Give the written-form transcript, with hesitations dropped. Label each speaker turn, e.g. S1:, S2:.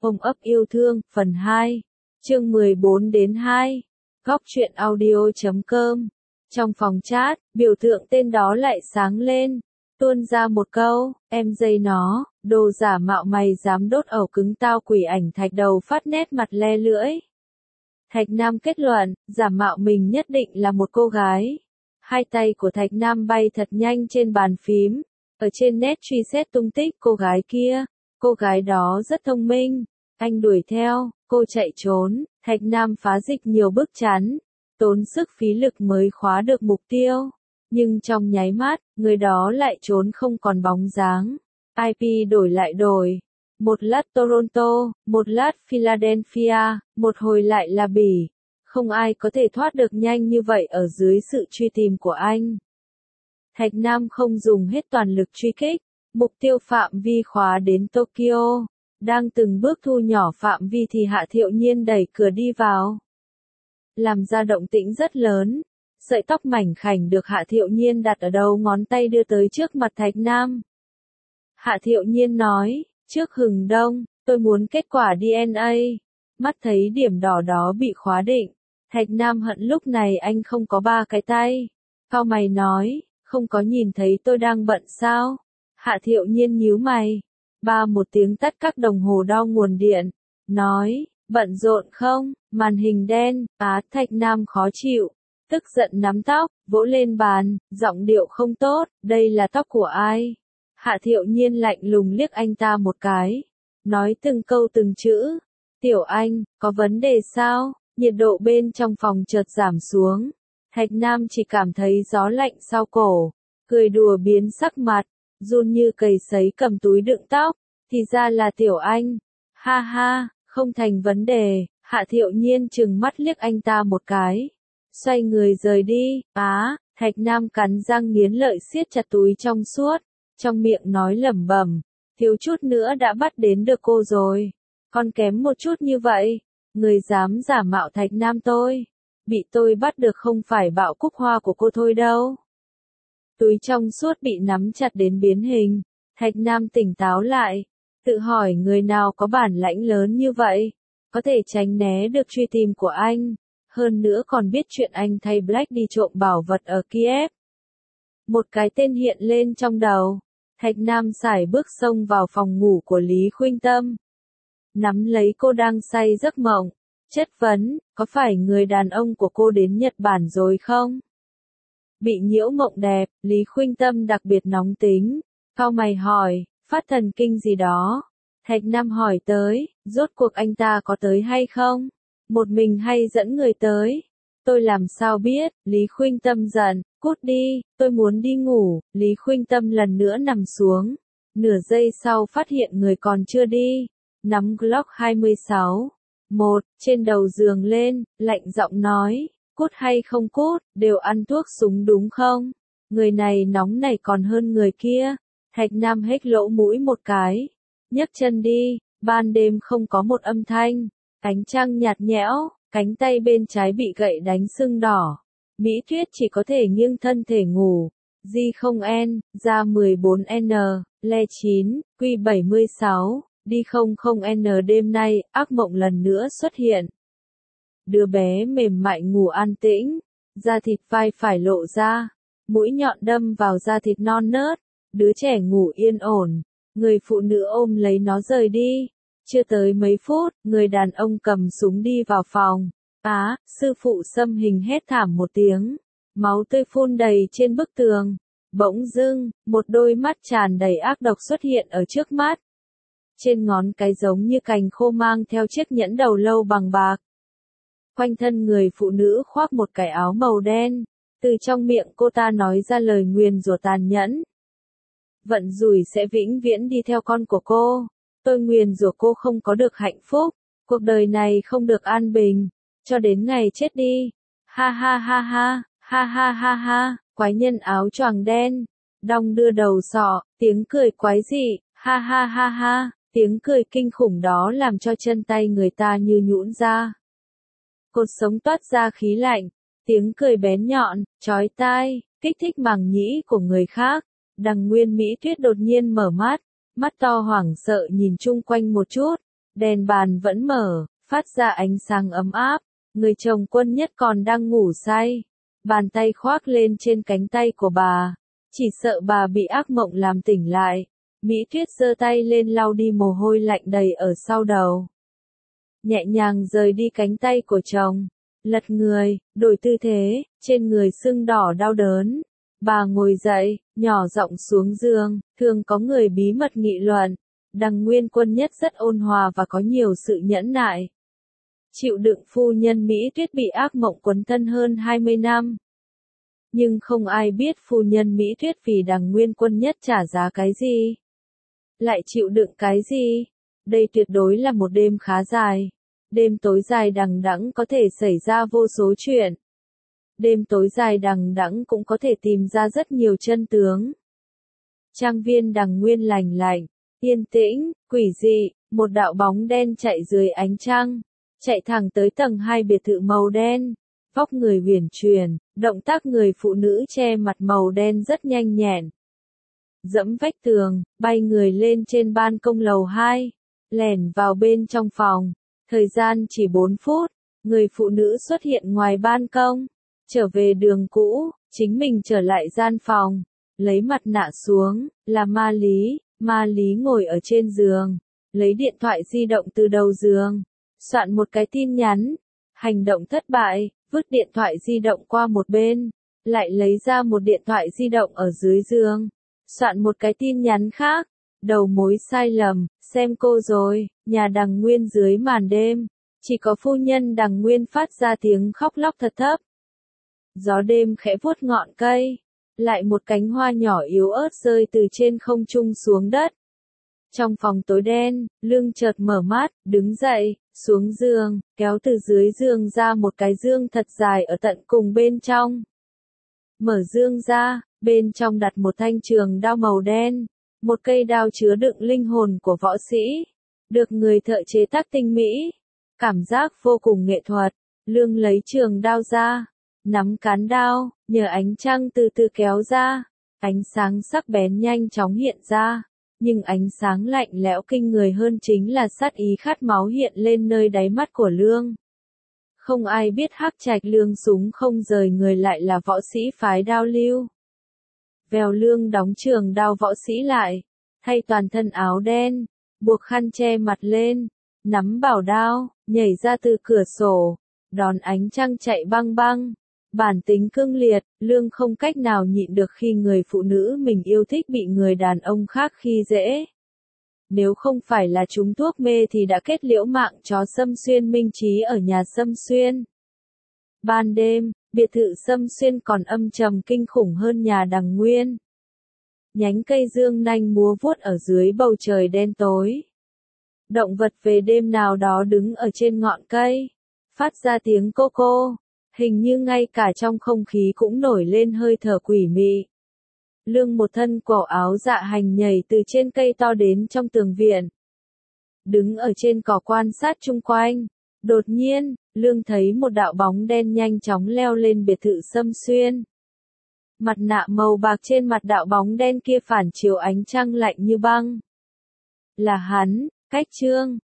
S1: Ôm ấp yêu thương, phần 2, chương 14-2, góc truyện audio.com. Trong phòng chat, biểu tượng tên đó lại sáng lên, tuôn ra một câu, em dây nó, đồ giả mạo mày dám đốt ẩu cứng tao quỷ ảnh. Thạch Đầu phát nét mặt le lưỡi. Thạch Nam kết luận, giả mạo mình nhất định là một cô gái. Hai tay của Thạch Nam bay thật nhanh trên bàn phím, ở trên net truy xét tung tích cô gái kia. Cô gái đó rất thông minh, anh đuổi theo, cô chạy trốn, Thạch Nam phá dịch nhiều bức chắn, tốn sức phí lực mới khóa được mục tiêu. Nhưng trong nháy mắt, người đó lại trốn không còn bóng dáng. IP đổi lại đổi. Một lát Toronto, một lát Philadelphia, một hồi lại là Bỉ. Không ai có thể thoát được nhanh như vậy ở dưới sự truy tìm của anh. Thạch Nam không dùng hết toàn lực truy kích. Mục tiêu phạm vi khóa đến Tokyo. Đang từng bước thu nhỏ phạm vi thì Hạ Thiệu Nhiên đẩy cửa đi vào. Làm ra động tĩnh rất lớn. Sợi tóc mảnh khảnh được Hạ Thiệu Nhiên đặt ở đầu ngón tay đưa tới trước mặt Thạch Nam. Hạ Thiệu Nhiên nói, trước hừng đông, tôi muốn kết quả DNA. Mắt thấy điểm đỏ đó bị khóa định. Thạch Nam hận lúc này anh không có ba cái tay. Cau mày nói, không có nhìn thấy tôi đang bận sao? Hạ Thiệu Nhiên nhíu mày. Một tiếng tắt các đồng hồ đo nguồn điện. Nói, bận rộn không? Màn hình đen. Thạch Nam khó chịu. Tức giận nắm tóc, vỗ lên bàn, giọng điệu không tốt, đây là tóc của ai? Hạ Thiệu Nhiên lạnh lùng liếc anh ta một cái. Nói từng câu từng chữ. Tiểu Anh, có vấn đề sao? Nhiệt độ bên trong phòng chợt giảm xuống. Thạch Nam chỉ cảm thấy gió lạnh sau cổ. Cười đùa biến sắc mặt. Run như cầy sấy cầm túi đựng tóc. Thì ra là Tiểu Anh. Ha ha, không thành vấn đề. Hạ Thiệu Nhiên trừng mắt liếc anh ta một cái. Xoay người rời đi. Thạch Nam cắn răng nghiến lợi siết chặt túi trong suốt. Trong miệng nói lẩm bẩm. Thiếu chút nữa đã bắt đến được cô rồi. Còn kém một chút như vậy. Người dám giả mạo Thạch Nam tôi. Bị tôi bắt được không phải Bạo Cúc Hoa của cô thôi đâu. Túi trong suốt bị nắm chặt đến biến hình. Thạch Nam tỉnh táo lại. Tự hỏi người nào có bản lãnh lớn như vậy. Có thể tránh né được truy tìm của anh. Hơn nữa còn biết chuyện anh thay Black đi trộm bảo vật ở Kiev. Một cái tên hiện lên trong đầu. Thạch Nam sải bước xông vào phòng ngủ của Lý Khuynh Tâm. Nắm lấy cô đang say giấc mộng. Chất vấn, có phải người đàn ông của cô đến Nhật Bản rồi không? Bị nhiễu mộng đẹp, Lý Khuynh Tâm đặc biệt nóng tính. Cau mày hỏi, phát thần kinh gì đó? Thạch Nam hỏi tới, rốt cuộc anh ta có tới hay không? Một mình hay dẫn người tới? Tôi làm sao biết? Lý Khuynh Tâm giận, cút đi, tôi muốn đi ngủ. Lý Khuynh Tâm lần nữa nằm xuống. Nửa giây sau phát hiện người còn chưa đi. Nắm Glock 26. Trên đầu giường lên, lạnh giọng nói, cút hay không cút, đều ăn thuốc súng đúng không? Người này nóng này còn hơn người kia. Thạch Nam hếch lỗ mũi một cái. Nhấc chân đi, ban đêm không có một âm thanh. Ánh trăng nhạt nhẽo, cánh tay bên trái bị gậy đánh sưng đỏ. Mỹ Tuyết chỉ có thể nghiêng thân thể ngủ. G0N, ra 14N, le 9, Q76, đi 00N đêm nay, ác mộng lần nữa xuất hiện. Đứa bé mềm mại ngủ an tĩnh, da thịt vai phải lộ ra, mũi nhọn đâm vào da thịt non nớt, đứa trẻ ngủ yên ổn, người phụ nữ ôm lấy nó rời đi. Chưa tới mấy phút, người đàn ông cầm súng đi vào phòng. Sư phụ xâm hình hét thảm một tiếng. Máu tươi phun đầy trên bức tường. Bỗng dưng, một đôi mắt tràn đầy ác độc xuất hiện ở trước mắt. Trên ngón cái giống như cành khô mang theo chiếc nhẫn đầu lâu bằng bạc. Quanh thân người phụ nữ khoác một cái áo màu đen. Từ trong miệng cô ta nói ra lời nguyền rủa tàn nhẫn. Vận rủi sẽ vĩnh viễn đi theo con của cô. Tôi nguyền rủa cô không có được hạnh phúc, cuộc đời này không được an bình, cho đến ngày chết đi. Ha ha ha ha, ha ha ha ha, quái nhân áo choàng đen, đong đưa đầu sọ, tiếng cười quái dị, ha ha ha ha, tiếng cười kinh khủng đó làm cho chân tay người ta như nhũn ra. Cột sống toát ra khí lạnh, tiếng cười bén nhọn, chói tai, kích thích màng nhĩ của người khác. Đằng Nguyên Mỹ Tuyết đột nhiên mở mắt. Mắt to hoảng sợ nhìn chung quanh một chút, Đèn bàn vẫn mở, phát ra ánh sáng ấm áp. Người chồng Quân Nhất còn đang ngủ say. Bàn tay khoác lên trên cánh tay của bà. Chỉ sợ bà bị ác mộng làm tỉnh lại. Mỹ Tuyết giơ tay lên lau đi mồ hôi lạnh đầy ở sau đầu. Nhẹ nhàng rời đi cánh tay của chồng. Lật người, đổi tư thế, trên người sưng đỏ đau đớn. Bà ngồi dậy, nhỏ giọng xuống giường, thường có người bí mật nghị luận. Đằng Nguyên Quân Nhất rất ôn hòa và có nhiều sự nhẫn nại. Chịu đựng phu nhân Mỹ Tuyết bị ác mộng quấn thân hơn 20 năm. Nhưng không ai biết phu nhân Mỹ Tuyết vì đằng Nguyên Quân Nhất trả giá cái gì. Lại chịu đựng cái gì? Đây tuyệt đối là một đêm khá dài. Đêm tối dài đằng đẵng có thể xảy ra vô số chuyện. Đêm tối dài đằng đẵng cũng có thể tìm ra rất nhiều chân tướng. Trang viên đằng Nguyên lành lạnh, yên tĩnh, quỷ dị, một đạo bóng đen chạy dưới ánh trăng, chạy thẳng tới tầng 2 biệt thự màu đen. Vóc người huyền chuyển, động tác người phụ nữ che mặt màu đen rất nhanh nhẹn. Dẫm vách tường, bay người lên trên ban công lầu 2, lẻn vào bên trong phòng. Thời gian chỉ 4 phút, người phụ nữ xuất hiện ngoài ban công, trở về đường cũ, chính mình trở lại gian phòng, lấy mặt nạ xuống, là Ma Lý ngồi ở trên giường, lấy điện thoại di động từ đầu giường, soạn một cái tin nhắn, hành động thất bại, vứt điện thoại di động qua một bên, lại lấy ra một điện thoại di động ở dưới giường, soạn một cái tin nhắn khác, đầu mối sai lầm, xem cô rồi, nhà đằng Nguyên dưới màn đêm, chỉ có phu nhân đằng Nguyên phát ra tiếng khóc lóc thật thấp. Gió đêm khẽ vuốt ngọn cây, lại một cánh hoa nhỏ yếu ớt rơi từ trên không trung xuống đất. Trong phòng tối đen, Lương chợt mở mắt, đứng dậy, xuống giường, kéo từ dưới giường ra một cái dương thật dài ở tận cùng bên trong. Mở dương ra, bên trong đặt một thanh trường đao màu đen, một cây đao chứa đựng linh hồn của võ sĩ, được người thợ chế tác tinh mỹ, cảm giác vô cùng nghệ thuật. Lương lấy trường đao ra, nắm cán đao, nhờ ánh trăng từ từ kéo ra, ánh sáng sắc bén nhanh chóng hiện ra, nhưng ánh sáng lạnh lẽo kinh người hơn chính là sát ý khát máu hiện lên nơi đáy mắt của Lương. Không ai biết Hắc Trạch Lương súng không rời người lại là võ sĩ phái Đao Lưu. Vèo Lương đóng trường đao võ sĩ lại, thay toàn thân áo đen, buộc khăn che mặt lên, nắm bảo đao, nhảy ra từ cửa sổ, đón ánh trăng chạy băng băng. Bản tính cương liệt, Lương không cách nào nhịn được khi người phụ nữ mình yêu thích bị người đàn ông khác khi dễ. Nếu không phải là trúng thuốc mê thì đã kết liễu mạng chó Sâm Xuyên Minh Trí ở nhà Sâm Xuyên. Ban đêm, biệt thự Sâm Xuyên còn âm trầm kinh khủng hơn nhà đằng Nguyên. Nhánh cây dương nanh múa vuốt ở dưới bầu trời đen tối. Động vật về đêm nào đó đứng ở trên ngọn cây, phát ra tiếng cô cô. Hình như ngay cả trong không khí cũng nổi lên hơi thở quỷ mị. Lương một thân cổ áo dạ hành nhảy từ trên cây to đến trong tường viện. Đứng ở trên cỏ quan sát chung quanh. Đột nhiên, Lương thấy một đạo bóng đen nhanh chóng leo lên biệt thự Sâm Xuyên. Mặt nạ màu bạc trên mặt đạo bóng đen kia phản chiếu ánh trăng lạnh như băng. Là hắn, Cách Trương.